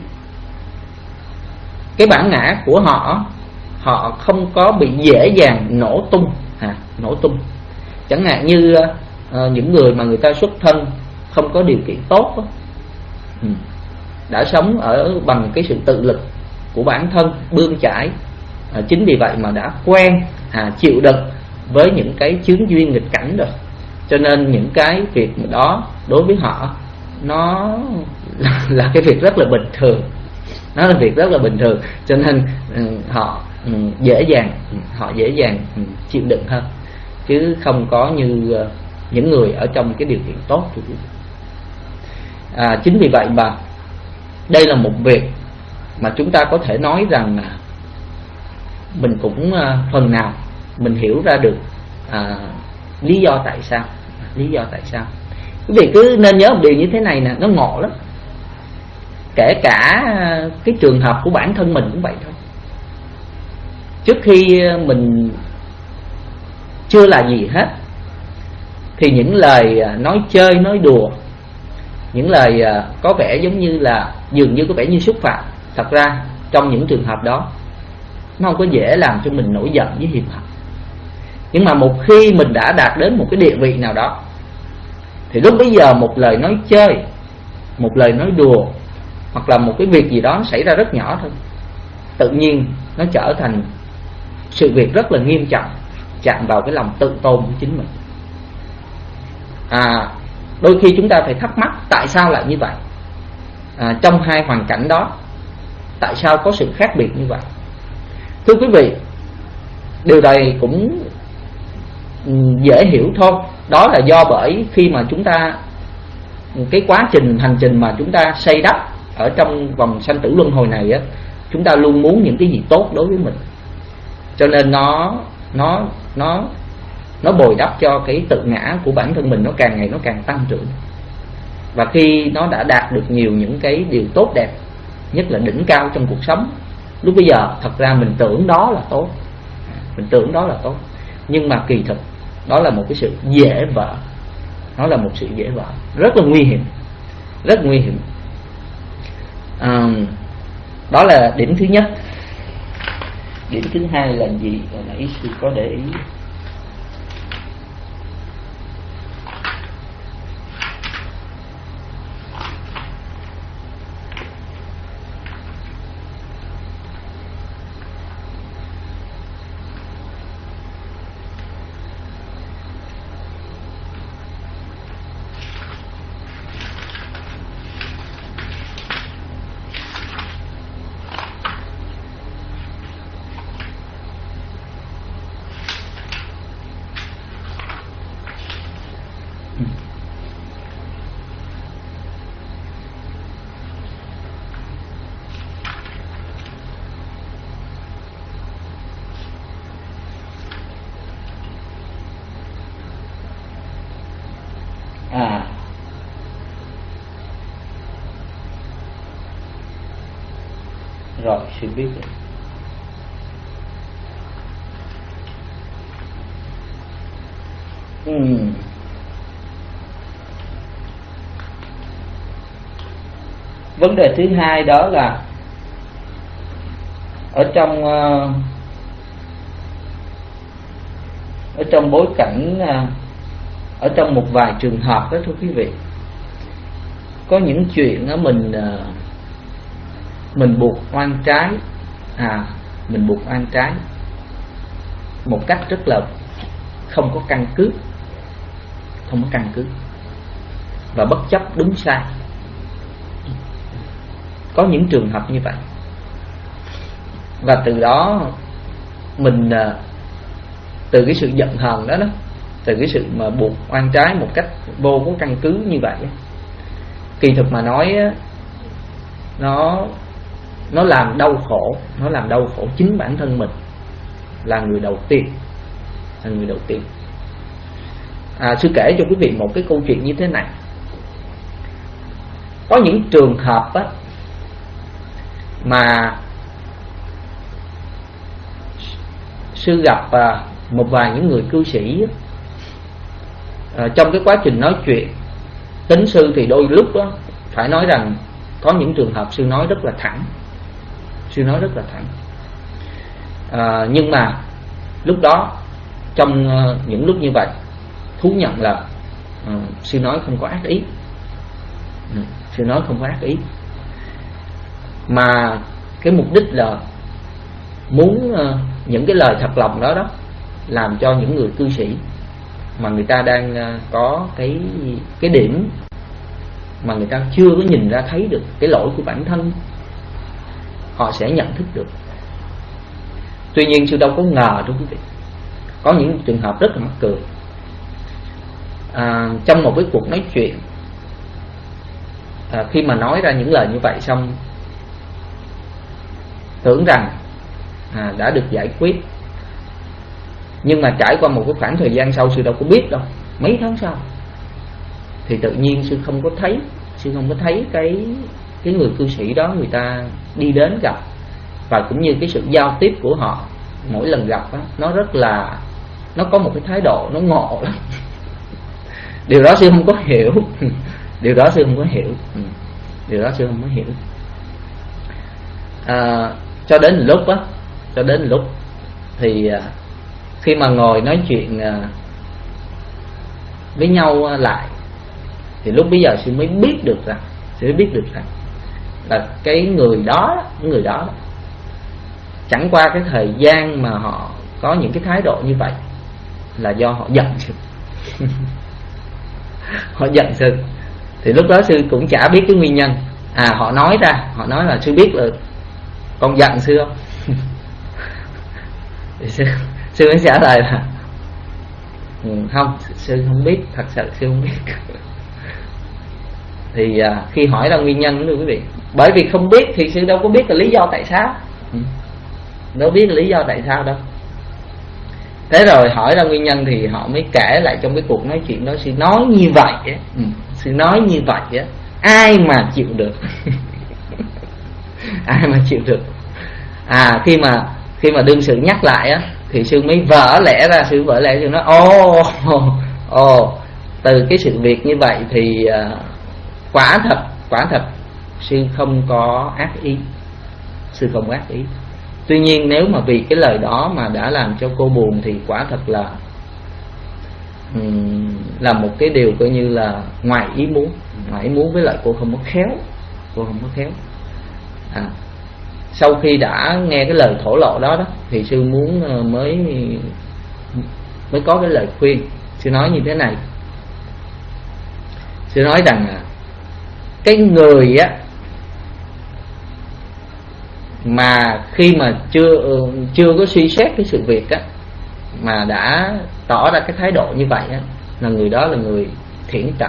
cái bản ngã của họ họ không có bị dễ dàng nổ tung à, nổ tung. Chẳng hạn như uh, những người mà người ta xuất thân không có điều kiện tốt đó, ừ, đã sống ở bằng cái sự tự lực của bản thân bươn chải, à, chính vì vậy mà đã quen à, chịu đựng với những cái chướng duyên nghịch cảnh rồi, cho nên những cái việc đó đối với họ nó là, là cái việc rất là bình thường, nó là việc rất là bình thường, cho nên um, họ um, dễ dàng họ dễ dàng um, chịu đựng hơn, chứ không có như uh, những người ở trong cái điều kiện tốt. À, chính vì vậy mà đây là một việc mà chúng ta có thể nói rằng là mình cũng uh, phần nào mình hiểu ra được à, lý do tại sao lý do tại sao quý vị cứ nên nhớ một điều như thế này nè, nó ngộ lắm. Kể cả cái trường hợp của bản thân mình cũng vậy thôi. Trước khi mình chưa là gì hết thì những lời nói chơi nói đùa, những lời có vẻ giống như là dường như có vẻ như xúc phạm, thật ra trong những trường hợp đó nó không có dễ làm cho mình nổi giận với hiềm hận. Nhưng mà một khi mình đã đạt đến một cái địa vị nào đó thì lúc bấy giờ một lời nói chơi, một lời nói đùa, hoặc là một cái việc gì đó nó xảy ra rất nhỏ thôi, tự nhiên nó trở thành sự việc rất là nghiêm trọng, chạm vào cái lòng tự tôn của chính mình. À, đôi khi chúng ta phải thắc mắc tại sao lại như vậy, à, trong hai hoàn cảnh đó tại sao có sự khác biệt như vậy. Thưa quý vị, điều này cũng dễ hiểu thôi. Đó là do bởi khi mà chúng ta, cái quá trình hành trình mà chúng ta xây đắp ở trong vòng sanh tử luân hồi này á, chúng ta luôn muốn những cái gì tốt đối với mình, cho nên nó nó nó nó bồi đắp cho cái tự ngã của bản thân mình, nó càng ngày nó càng tăng trưởng. Và khi nó đã đạt được nhiều những cái điều tốt đẹp, nhất là đỉnh cao trong cuộc sống, lúc bây giờ thật ra mình tưởng đó là tốt, mình tưởng đó là tốt, nhưng mà kỳ thực đó là một cái sự dễ vỡ, nó là một sự dễ vỡ rất là nguy hiểm, rất nguy hiểm. À, đó là điểm thứ nhất. Điểm thứ hai là gì? Hồi nãy sư có để ý. À, rồi sư biết rồi. Ừ. Vấn đề thứ hai đó là ở trong ở trong bối cảnh, ở trong một vài trường hợp đó thưa quý vị, có những chuyện đó mình mình buộc oan trái, à mình buộc oan trái một cách rất là không có căn cứ, không có căn cứ và bất chấp đúng sai. Có những trường hợp như vậy, và từ đó mình từ cái sự giận hờn đó đó, từ cái sự mà buộc oan trái một cách vô có căn cứ như vậy, kỳ thực mà nói nó nó làm đau khổ, nó làm đau khổ chính bản thân mình là người đầu tiên, là người đầu tiên. À, sư kể cho quý vị một cái câu chuyện như thế này. có những trường hợp á mà sư gặp à, một vài những người cư sĩ à, trong cái quá trình nói chuyện. Tính sư thì đôi lúc đó phải nói rằng có những trường hợp sư nói rất là thẳng, sư nói rất là thẳng, à, nhưng mà lúc đó trong uh, những lúc như vậy thú nhận là uh, sư nói không có ác ý, ừ, sư nói không có ác ý, mà cái mục đích là muốn uh, những cái lời thật lòng đó đó làm cho những người cư sĩ mà người ta đang uh, có cái cái điểm mà người ta chưa có nhìn ra thấy được cái lỗi của bản thân, họ sẽ nhận thức được. Tuy nhiên sư đâu có ngờ đâu quý vị, có những trường hợp rất là mắc cười. À, trong một cái cuộc nói chuyện, à, khi mà nói ra những lời như vậy xong, tưởng rằng à, đã được giải quyết, nhưng mà trải qua một cái khoảng thời gian sau, sư đâu có biết đâu, mấy tháng sau thì tự nhiên sư không có thấy, sư không có thấy cái cái người cư sĩ đó người ta đi đến gặp, và cũng như cái sự giao tiếp của họ mỗi lần gặp đó, nó rất là, nó có một cái thái độ nó ngộ lắm. Điều đó sư không có hiểu, điều đó sư không có hiểu, điều đó sư không có hiểu. À, cho đến lúc á, cho đến lúc thì khi mà ngồi nói chuyện với nhau lại, thì lúc bây giờ sư mới biết được rằng, sư mới biết được rằng là cái người đó, người đó chẳng qua cái thời gian mà họ có những cái thái độ như vậy là do họ giận sư. Họ giận sư. Thì lúc đó sư cũng chả biết cái nguyên nhân. À, họ nói ra, họ nói là sư biết là con giận sư không? Thì sư, sư mới trả lời là ừ, không, sư không biết, thật sự sư không biết. Thì à, khi hỏi ra nguyên nhân đó quý vị, bởi vì không biết thì sư đâu có biết là lý do tại sao, đâu biết là lý do tại sao đâu. Thế rồi hỏi ra nguyên nhân thì họ mới kể lại trong cái cuộc nói chuyện đó, sư nói như vậy á, ừ, sư nói như vậy á, ai mà chịu được. Ai mà chịu được. À, khi mà khi mà đương sự nhắc lại á, thì sư mới vỡ lẽ ra, sư vỡ lẽ, sư nói ồ ồ từ cái sự việc như vậy thì uh, quả thật, quả thật sư không có ác ý, sư không ác ý. Tuy nhiên nếu mà vì cái lời đó mà đã làm cho cô buồn thì quả thật là um, là một cái điều coi như là ngoài ý muốn, ngoài ý muốn, với lại cô không có khéo, cô không có khéo. À, sau khi đã nghe cái lời thổ lộ đó đó thì sư muốn uh, mới mới có cái lời khuyên. Sư nói như thế này, sư nói rằng là cái người á mà khi mà chưa chưa có suy xét cái sự việc á mà đã tỏ ra cái thái độ như vậy á, là người đó là người thiển cận.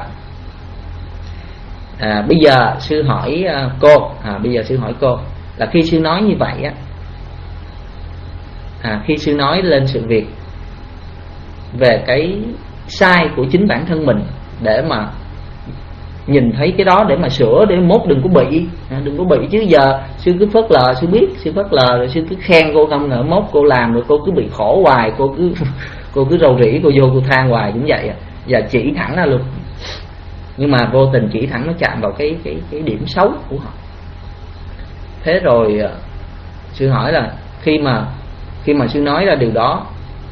À, bây giờ sư hỏi uh, cô, à, bây giờ sư hỏi cô là khi sư nói như vậy á, à, khi sư nói lên sự việc về cái sai của chính bản thân mình để mà nhìn thấy cái đó để mà sửa, để mốt đừng có bị, đừng có bị. Chứ giờ sư cứ phớt lờ, sư biết sư phớt lờ rồi sư cứ khen cô không ngờ mốt cô làm rồi cô cứ bị khổ hoài, cô cứ cô cứ rầu rĩ, cô vô cô than hoài cũng vậy. Giờ chỉ thẳng ra luôn, nhưng mà vô tình chỉ thẳng nó chạm vào cái cái cái điểm xấu của họ. Thế rồi sư hỏi là khi mà khi mà sư nói ra điều đó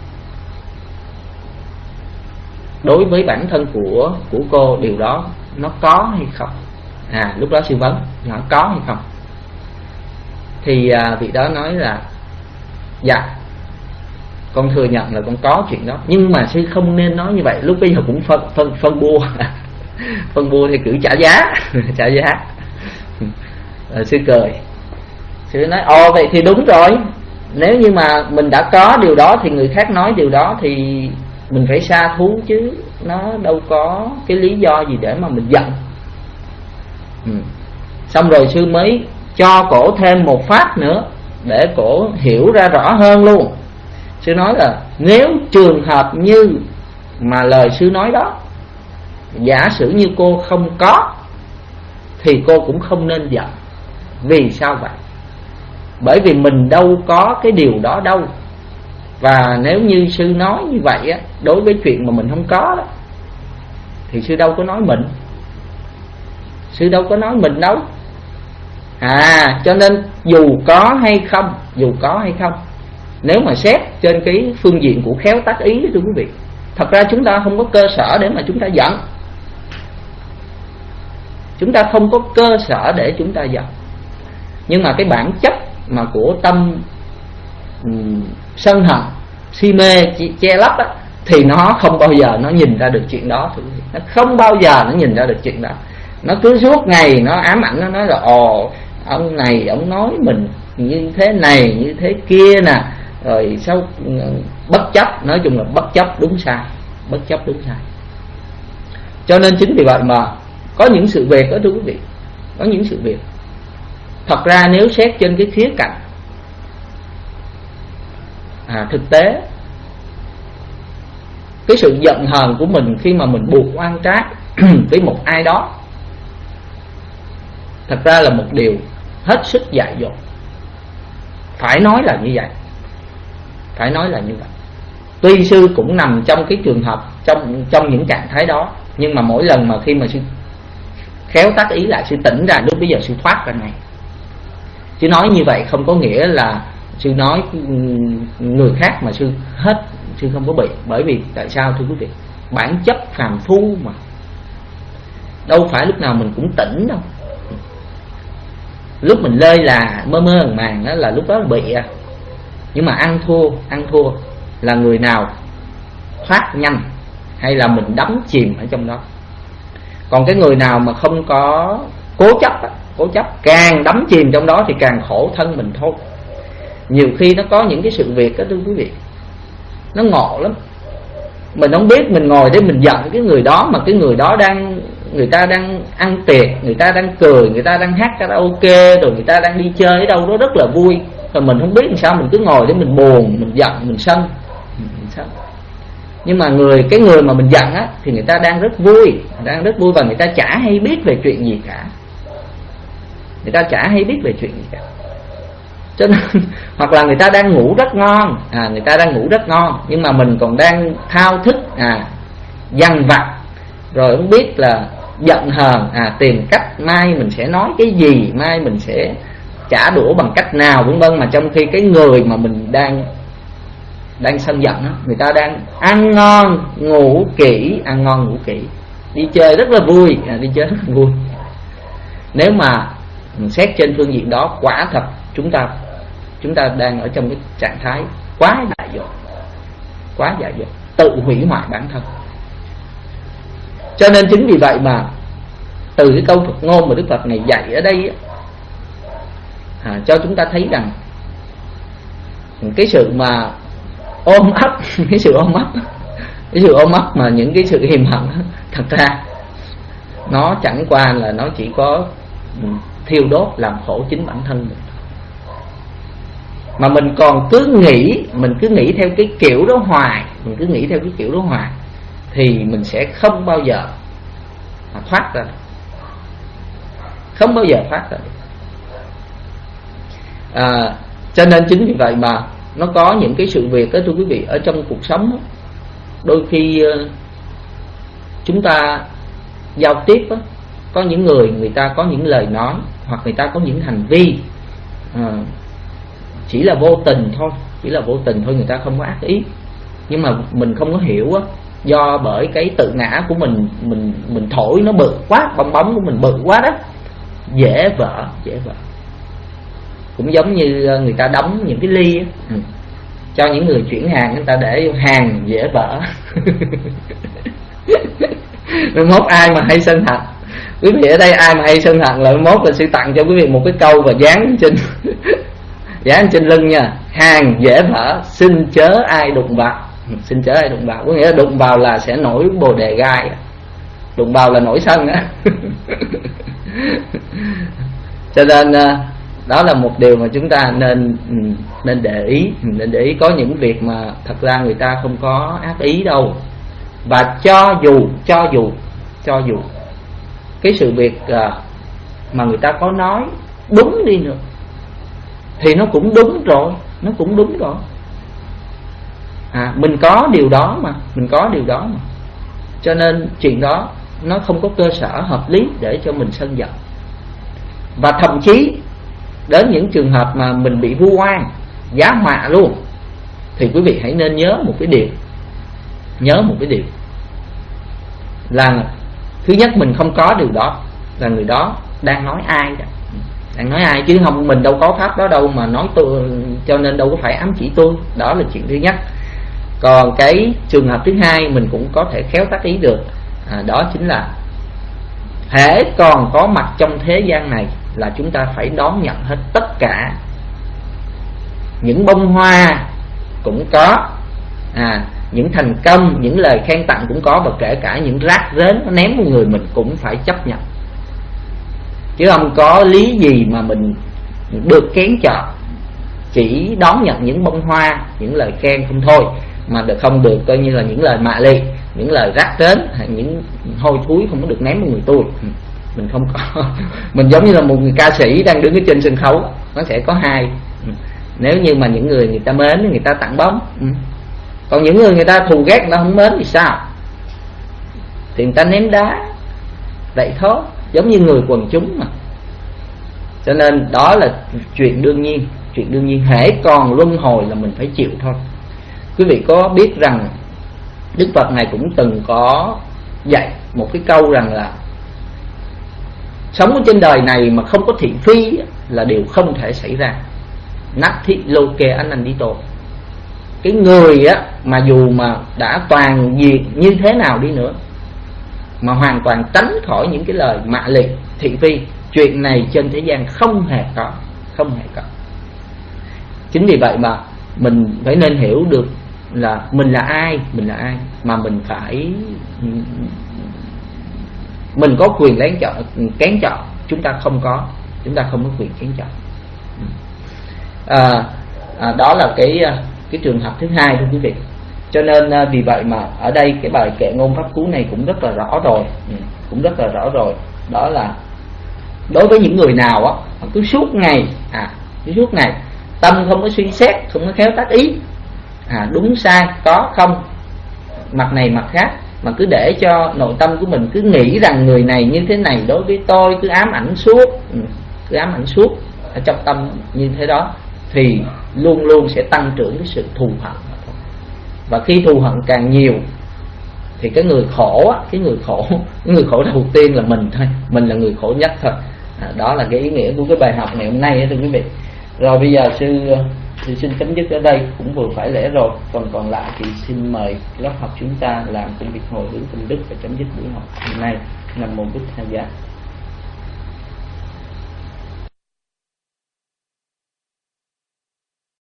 đối với bản thân của của cô, điều đó nó có hay không? À, lúc đó sư vấn nó có hay không? Thì à, vị đó nói là dạ, con thừa nhận là con có chuyện đó, nhưng mà sư không nên nói như vậy. Lúc bây giờ cũng phân phân phân bua. Phân bua thì cứ trả giá. Trả giá. Rồi sư cười, sư nói ồ vậy thì đúng rồi, nếu như mà mình đã có điều đó thì người khác nói điều đó thì mình phải sa thú chứ, nó đâu có cái lý do gì để mà mình giận. Ừ. Xong rồi sư mới cho cổ thêm một pháp nữa để cổ hiểu ra rõ hơn luôn. Sư nói là nếu trường hợp như mà lời sư nói đó, giả sử như cô không có, thì cô cũng không nên giận. Vì sao vậy? Bởi vì mình đâu có cái điều đó đâu. Và nếu như sư nói như vậy á, đối với chuyện mà mình không có đó, thì sư đâu có nói mình. Sư đâu có nói mình đâu. À, cho nên dù có hay không, dù có hay không, nếu mà xét trên cái phương diện của khéo tác ý, thưa quý vị, thật ra chúng ta không có cơ sở để mà chúng ta giận. Chúng ta không có cơ sở để chúng ta giận. Nhưng mà cái bản chất mà của tâm um, sân hận, si mê, che lấp á, thì nó không bao giờ nó nhìn ra được chuyện đó, thưa quý vị. Nó không bao giờ nó nhìn ra được chuyện đó. Nó cứ suốt ngày nó ám ảnh, nó nói là ồ, ông này ông nói mình như thế này như thế kia nè, rồi sao bất chấp. Nói chung là bất chấp đúng sai, bất chấp đúng sai. Cho nên chính vì vậy mà có những sự việc đó, thưa quý vị, có những sự việc thật ra nếu xét trên cái khía cạnh à, thực tế, cái sự giận hờn của mình khi mà mình buộc oan trách với một ai đó, thật ra là một điều hết sức dại dột. Phải nói là như vậy, phải nói là như vậy. Tuy sư cũng nằm trong cái trường hợp, trong trong những trạng thái đó, nhưng mà mỗi lần mà khi mà sư khéo tác ý lại, sư tỉnh ra, lúc bây giờ sư thoát ra ngay. Chứ nói như vậy không có nghĩa là sư nói người khác mà sư hết, sư không có bị. Bởi vì tại sao thưa quý vị? Bản chất phàm phu mà, đâu phải lúc nào mình cũng tỉnh đâu. Lúc mình lơi là mơ mơ màng đó là lúc đó bị à. Nhưng mà ăn thua, ăn thua là người nào thoát nhanh hay là mình đắm chìm ở trong đó. Còn cái người nào mà không có cố chấp, cố chấp càng đắm chìm trong đó thì càng khổ thân mình thôi. Nhiều khi nó có những cái sự việc đó thưa quý vị, nó ngộ lắm. Mình không biết, mình ngồi để mình giận cái người đó, mà cái người đó đang, người ta đang ăn tiệc, người ta đang cười, người ta đang hát karaoke, rồi người ta đang đi chơi ở đâu đó rất là vui. Rồi mình không biết làm sao mình cứ ngồi để mình buồn, mình giận, mình sân, mình sân. Nhưng mà người cái người mà mình giận á thì người ta đang rất vui, đang rất vui và người ta chả hay biết về chuyện gì cả. Người ta chả hay biết về chuyện gì cả. Cho nên hoặc là người ta đang ngủ rất ngon, à người ta đang ngủ rất ngon, nhưng mà mình còn đang thao thức, à dằn vặt, rồi không biết là giận hờn, à tìm cách mai mình sẽ nói cái gì, mai mình sẽ trả đũa bằng cách nào vân vân. Mà trong khi cái người mà mình đang đang sân giận đó, người ta đang ăn ngon ngủ kỹ, ăn ngon ngủ kỹ, đi chơi rất là vui, à, đi chơi rất là vui. Nếu mà mình xét trên phương diện đó, quả thật chúng ta chúng ta đang ở trong cái trạng thái quá dại dột, quá dại dột, tự hủy hoại bản thân. Cho nên chính vì vậy mà từ cái câu Phật ngôn mà Đức Phật này dạy ở đây à, cho chúng ta thấy rằng cái sự mà ôm ấp, cái sự ôm ấp, cái sự ôm ấp mà những cái sự hiềm hận, thật ra nó chẳng qua là nó chỉ có thiêu đốt làm khổ chính bản thân mình. Mà mình còn cứ nghĩ, mình cứ nghĩ theo cái kiểu đó hoài, mình cứ nghĩ theo cái kiểu đó hoài, thì mình sẽ không bao giờ mà thoát ra, không bao giờ thoát ra. À, cho nên chính vì vậy mà nó có những cái sự việc đó thưa quý vị, ở trong cuộc sống đó, đôi khi chúng ta giao tiếp đó, có những người người ta có những lời nói hoặc người ta có những hành vi à, chỉ là vô tình thôi, chỉ là vô tình thôi, người ta không có ác ý, nhưng mà mình không có hiểu á, do bởi cái tự ngã của mình, mình mình thổi nó bự quá, bong bóng của mình bự quá đó, dễ vỡ, dễ vỡ. Cũng giống như người ta đóng những cái ly á, ừ. cho những người chuyển hàng, người ta để hàng dễ vỡ. Rồi mốt ai mà hay sân hận, quý vị ở đây ai mà hay sân hận là mốt là sẽ tặng cho quý vị một cái câu và dán trên dán trên lưng nha: hàng dễ vỡ, xin chớ ai đụng vào. Xin chớ ai đụng vào có nghĩa là đụng vào là sẽ nổi bồ đề gai, đụng vào là nổi sân á. Cho nên đó là một điều mà chúng ta nên nên để ý, nên để ý. Có những việc mà thật ra người ta không có ác ý đâu, và cho dù cho dù cho dù cái sự việc uh, mà người ta có nói đúng đi nữa thì nó cũng đúng rồi, nó cũng đúng rồi. À, mình có điều đó mà, mình có điều đó mà. Cho nên chuyện đó nó không có cơ sở hợp lý để cho mình sân giận. Và thậm chí đến những trường hợp mà mình bị vu oan, giá họa luôn, thì quý vị hãy nên nhớ một cái điều. Nhớ một cái điều là thứ nhất, mình không có điều đó là người đó đang nói ai đó. Đang nói ai chứ không, mình đâu có pháp đó đâu mà nói tôi, cho nên đâu có phải ám chỉ tôi. Đó là chuyện thứ nhất. Còn cái trường hợp thứ hai mình cũng có thể khéo tác ý được, à, đó chính là hễ còn có mặt trong thế gian này là chúng ta phải đón nhận hết tất cả. Những bông hoa cũng có, à, những thành công, những lời khen tặng cũng có, và kể cả những rác rến nó ném vào người mình cũng phải chấp nhận. Chứ không có lý gì mà mình được kén chọn, chỉ đón nhận những bông hoa, những lời khen không thôi, mà được không được coi như là những lời mạ lị, những lời rác rến hay những hôi thối không có được ném vào người tôi. Mình không có. Mình giống như là một người ca sĩ đang đứng ở trên sân khấu, nó sẽ có hai. Nếu như mà những người người ta mến, người ta tặng bóng. Còn những người người ta thù ghét, người ta không mến thì sao? Thì người ta ném đá. Vậy thôi, giống như người quần chúng mà. Cho nên đó là chuyện đương nhiên. Chuyện đương nhiên, hễ còn luân hồi là mình phải chịu thôi. Quý vị có biết rằng Đức Phật này cũng từng có dạy một cái câu rằng là sống ở trên đời này mà không có thị phi là điều không thể xảy ra. Natti loke anandito. Cái người á mà dù mà đã toàn diện như thế nào đi nữa mà hoàn toàn tránh khỏi những cái lời mạ lị, thị phi, chuyện này trên thế gian không hề có, không hề có. Chính vì vậy mà mình phải nên hiểu được là mình là ai, mình là ai mà mình phải, mình có quyền lén chọn, kén chọn, chúng ta không có, chúng ta không có quyền kén chọn. À, à, đó là cái cái trường hợp thứ hai thưa quý vị. Cho nên vì vậy mà ở đây cái bài kệ ngôn pháp cú này cũng rất là rõ rồi, cũng rất là rõ rồi. Đó là đối với những người nào á cứ suốt ngày, à cứ suốt ngày tâm không có suy xét, không có khéo tác ý, à đúng sai có không, mặt này mặt khác, mà cứ để cho nội tâm của mình cứ nghĩ rằng người này như thế này đối với tôi, cứ ám ảnh suốt, cứ ám ảnh suốt ở trong tâm như thế đó, thì luôn luôn sẽ tăng trưởng cái sự thù hận. Và khi thù hận càng nhiều thì cái người khổ, cái người khổ, cái người khổ đầu tiên là mình thôi, mình là người khổ nhất thôi. À, đó là cái ý nghĩa của cái bài học ngày hôm nay thưa quý vị. Rồi bây giờ sư thì xin chấm dứt ở đây, cũng vừa phải lẽ rồi. Còn còn lại thì xin mời lớp học chúng ta làm công việc hồi hướng công đức và chấm dứt buổi học hôm nay. Nam mô Bụt Thầy.